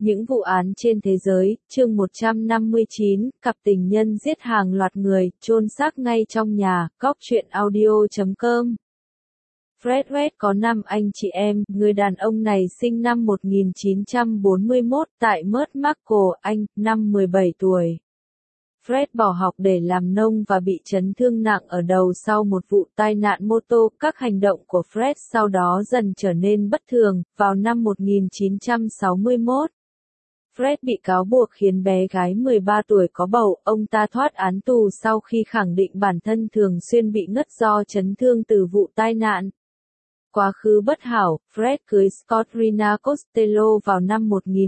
Những vụ án trên thế giới, chương 159, cặp tình nhân giết hàng loạt người, chôn xác ngay trong nhà, góc truyện audio.com. Fred West có 5 anh chị em, người đàn ông này sinh năm 1941 tại Murt Marcle, Anh, năm 17 tuổi. Fred bỏ học để làm nông và bị chấn thương nặng ở đầu sau một vụ tai nạn mô tô. Các hành động của Fred sau đó dần trở nên bất thường. Vào năm 1961, Fred bị cáo buộc khiến bé gái 13 tuổi có bầu. Ông ta thoát án tù sau khi khẳng định bản thân thường xuyên bị ngất do chấn thương từ vụ tai nạn. Quá khứ bất hảo, Fred cưới Scott-Rina Costello vào năm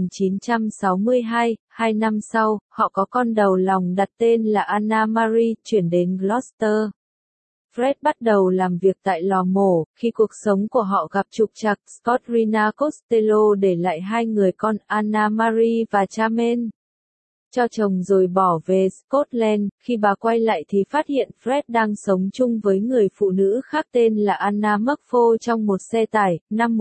1962, 2 năm sau, họ có con đầu lòng đặt tên là Anna Marie, chuyển đến Gloucester. Fred bắt đầu làm việc tại lò mổ, khi cuộc sống của họ gặp trục trặc, Scott-Rina Costello để lại 2 người con, Anna Marie và Charmaine. Cho chồng rồi bỏ về Scotland, khi bà quay lại thì phát hiện Fred đang sống chung với người phụ nữ khác tên là Anna McFall trong một xe tải, năm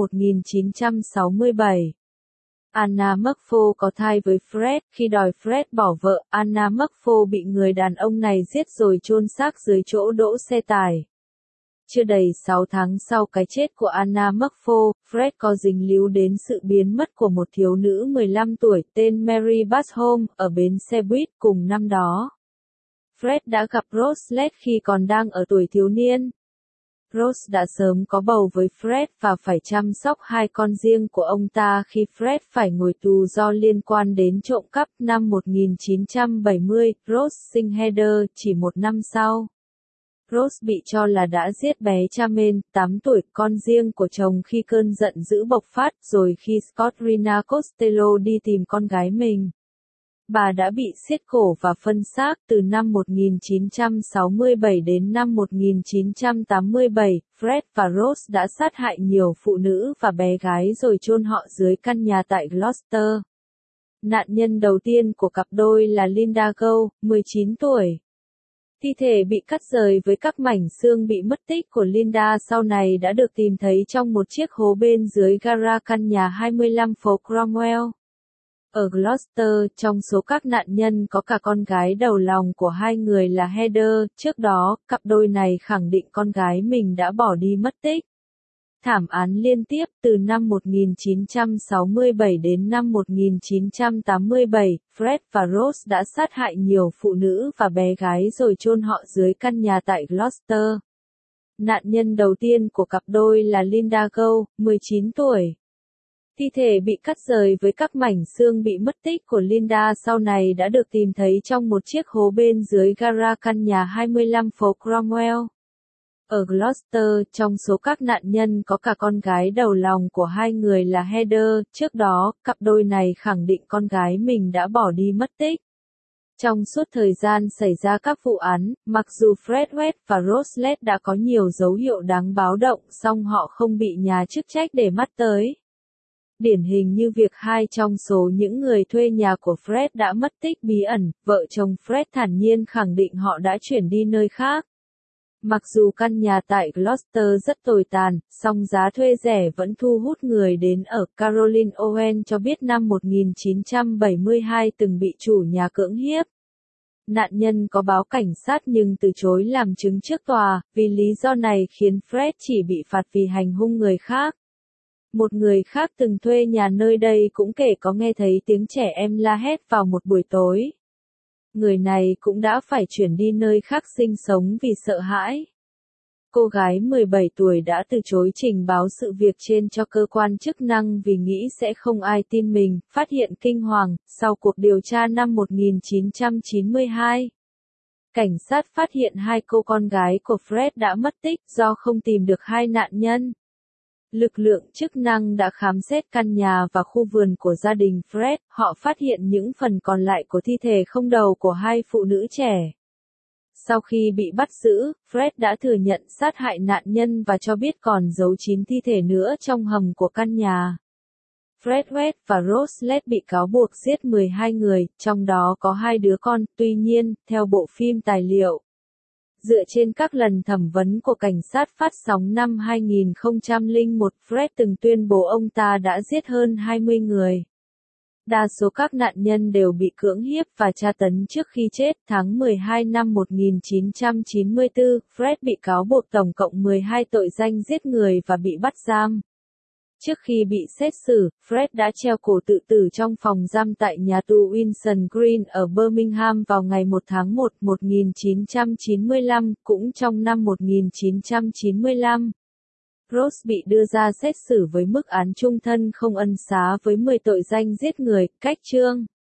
1967. Anna McFall có thai với Fred, khi đòi Fred bỏ vợ, Anna McFall bị người đàn ông này giết rồi chôn xác dưới chỗ đỗ xe tải. Chưa đầy 6 tháng sau cái chết của Anna McFall, Fred có dính líu đến sự biến mất của một thiếu nữ 15 tuổi tên Mary Basholm ở bến xe buýt cùng năm đó. Fred đã gặp Rose Lett khi còn đang ở tuổi thiếu niên. Rose đã sớm có bầu với Fred và phải chăm sóc 2 con riêng của ông ta khi Fred phải ngồi tù do liên quan đến trộm cắp. Năm 1970, Rose sinh Heather, chỉ 1 năm sau. Rose bị cho là đã giết bé Charmaine, 8 tuổi, con riêng của chồng khi cơn giận dữ bộc phát, rồi khi Scott-Rina Costello đi tìm con gái mình. Bà đã bị xiết cổ và phân xác. Từ năm 1967 đến năm 1987, Fred và Rose đã sát hại nhiều phụ nữ và bé gái rồi chôn họ dưới căn nhà tại Gloucester. Nạn nhân đầu tiên của cặp đôi là Linda Gough, 19 tuổi. Thi thể bị cắt rời với các mảnh xương bị mất tích của Linda sau này đã được tìm thấy trong một chiếc hố bên dưới gara căn nhà 25 phố Cromwell. Ở Gloucester, trong số các nạn nhân có cả con gái đầu lòng của 2 người là Heather. Trước đó, cặp đôi này khẳng định con gái mình đã bỏ đi mất tích. Thảm án liên tiếp từ năm 1967 đến năm 1987, Fred và Rose đã sát hại nhiều phụ nữ và bé gái rồi chôn họ dưới căn nhà tại Gloucester. Nạn nhân đầu tiên của cặp đôi là Linda Gough, 19 tuổi. Thi thể bị cắt rời với các mảnh xương bị mất tích của Linda sau này đã được tìm thấy trong một chiếc hố bên dưới gara căn nhà 25 phố Cromwell. Ở Gloucester, trong số các nạn nhân có cả con gái đầu lòng của 2 người là Heather. Trước đó, cặp đôi này khẳng định con gái mình đã bỏ đi mất tích. Trong suốt thời gian xảy ra các vụ án, mặc dù Fred West và Rose Lett đã có nhiều dấu hiệu đáng báo động, song họ không bị nhà chức trách để mắt tới. Điển hình như việc 2 trong số những người thuê nhà của Fred đã mất tích bí ẩn, vợ chồng Fred thản nhiên khẳng định họ đã chuyển đi nơi khác. Mặc dù căn nhà tại Gloucester rất tồi tàn, song giá thuê rẻ vẫn thu hút người đến ở. Caroline Owen cho biết năm 1972 từng bị chủ nhà cưỡng hiếp. Nạn nhân có báo cảnh sát nhưng từ chối làm chứng trước tòa, vì lý do này khiến Fred chỉ bị phạt vì hành hung người khác. Một người khác từng thuê nhà nơi đây cũng kể có nghe thấy tiếng trẻ em la hét vào một buổi tối. Người này cũng đã phải chuyển đi nơi khác sinh sống vì sợ hãi. Cô gái 17 tuổi đã từ chối trình báo sự việc trên cho cơ quan chức năng vì nghĩ sẽ không ai tin mình, phát hiện kinh hoàng. Sau cuộc điều tra năm 1992, cảnh sát phát hiện 2 cô con gái của Fred đã mất tích do không tìm được 2 nạn nhân. Lực lượng chức năng đã khám xét căn nhà và khu vườn của gia đình Fred, họ phát hiện những phần còn lại của thi thể không đầu của 2 phụ nữ trẻ. Sau khi bị bắt giữ, Fred đã thừa nhận sát hại nạn nhân và cho biết còn giấu 9 thi thể nữa trong hầm của căn nhà. Fred West và Rose Lett bị cáo buộc giết 12 người, trong đó có 2 đứa con. Tuy nhiên, theo bộ phim tài liệu, dựa trên các lần thẩm vấn của cảnh sát phát sóng năm 2001, Fred từng tuyên bố ông ta đã giết hơn 20 người. Đa số các nạn nhân đều bị cưỡng hiếp và tra tấn trước khi chết. Tháng 12 năm 1994, Fred bị cáo buộc tổng cộng 12 tội danh giết người và bị bắt giam. Trước khi bị xét xử, Fred đã treo cổ tự tử trong phòng giam tại nhà tù Winson Green ở Birmingham vào ngày 1 tháng 1, 1995, cũng trong năm 1995. Ross bị đưa ra xét xử với mức án chung thân không ân xá với 10 tội danh giết người, cách chương.